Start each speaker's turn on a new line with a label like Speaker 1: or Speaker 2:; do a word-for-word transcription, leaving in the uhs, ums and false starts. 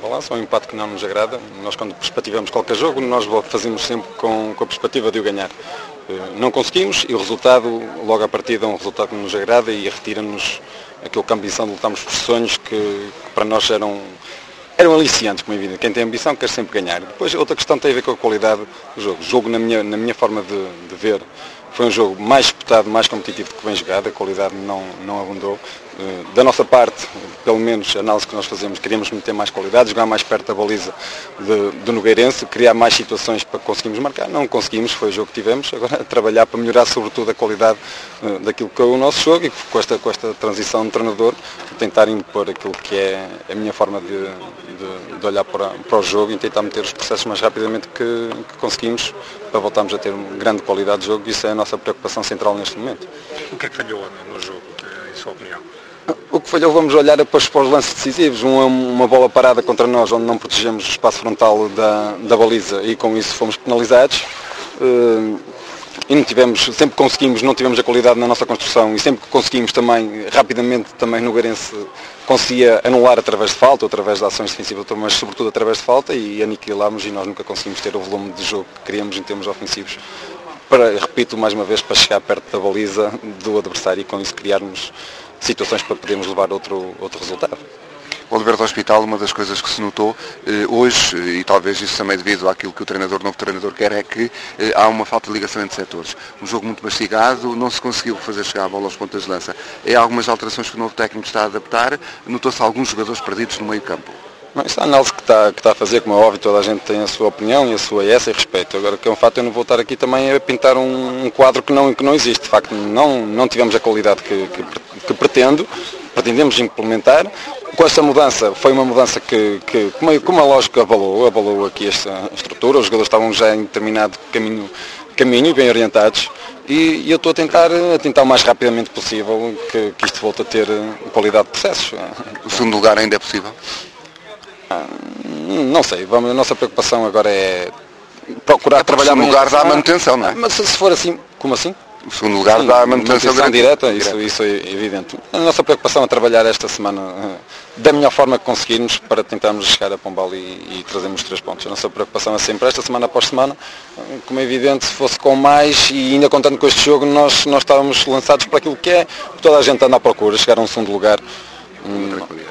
Speaker 1: balanço, é um empate que não nos agrada. Nós, quando perspectivamos qualquer jogo, nós fazemos sempre com, com a perspectiva de o ganhar. Não conseguimos e o resultado, logo à partida, é um resultado que nos agrada e retira-nos aquele que a ambição de lutarmos por sonhos que, que para nós eram, eram aliciantes, como é evidente. Quem tem ambição quer sempre ganhar. Depois, outra questão tem a ver com a qualidade do jogo. O jogo, na minha, na minha forma de, de ver, foi um jogo mais disputado, mais competitivo do que bem jogado, a qualidade não, não abundou. Da nossa parte, pelo menos a análise que nós fazemos, queríamos meter mais qualidade, jogar mais perto da baliza de, do Nogueirense, criar mais situações para conseguirmos marcar. Não conseguimos, foi o jogo que tivemos. Agora trabalhar para melhorar sobretudo a qualidade uh, daquilo que é o nosso jogo e com esta, com esta transição de treinador, tentar impor aquilo que é a minha forma de, de, de olhar para, para o jogo e tentar meter os processos mais rapidamente que, que conseguimos para voltarmos a ter uma grande qualidade de jogo. Isso é a nossa preocupação central neste momento.
Speaker 2: O que é que falhou no jogo, em sua opinião?
Speaker 1: O que falhou, vamos olhar depois para os lances decisivos. Uma, uma bola parada contra nós, onde não protegemos o espaço frontal da, da baliza e com isso fomos penalizados. Uh, e não tivemos, sempre conseguimos, não tivemos a qualidade na nossa construção e sempre que conseguimos também, rapidamente também no Nogueirense conseguia anular através de falta, ou através de ações defensivas, mas sobretudo através de falta e aniquilámos e nós nunca conseguimos ter o volume de jogo que queríamos em termos ofensivos. Para, repito mais uma vez, para chegar perto da baliza do adversário e com isso criarmos situações para podermos levar outro, outro resultado.
Speaker 3: O Alberto Hospital, uma das coisas que se notou eh, hoje, e talvez isso também devido àquilo que o treinador, o novo treinador quer, é que eh, há uma falta de ligação entre setores. Um jogo muito mastigado, não se conseguiu fazer chegar a bola aos pontas de lança. É algumas alterações que o novo técnico está a adaptar, notou-se alguns jogadores perdidos no meio campo.
Speaker 1: Não, isso é a análise que está, que está a fazer, como é óbvio, toda a gente tem a sua opinião e a sua essa e respeito. Agora, que é um fato, eu não vou estar aqui também a pintar um, um quadro que não, que não existe. De facto, não, não tivemos a qualidade que, que, que pretendo, pretendemos implementar. Com essa mudança, foi uma mudança que, que como, como a lógica abalou, abalou aqui esta estrutura, os jogadores estavam já em determinado caminho, caminho bem orientados, e, e eu estou a tentar, a tentar o mais rapidamente possível que, que isto volte a ter qualidade de processos.
Speaker 3: O segundo lugar ainda é possível?
Speaker 1: Não sei, vamos, a nossa preocupação agora é procurar
Speaker 3: é
Speaker 1: trabalhar...
Speaker 3: O segundo lugar dá a manutenção, não é?
Speaker 1: Mas se for assim, como assim?
Speaker 3: O segundo lugar
Speaker 1: Sim,
Speaker 3: dá a manutenção,
Speaker 1: manutenção direta, isso, isso é evidente. A nossa preocupação é trabalhar esta semana uh, da melhor forma que conseguirmos para tentarmos chegar a Pombal e, e trazermos os três pontos. A nossa preocupação é sempre esta, semana após semana. Uh, como é evidente, se fosse com mais e ainda contando com este jogo, nós, nós estávamos lançados para aquilo que é, toda a gente anda à procura, chegar a um segundo lugar. Hum,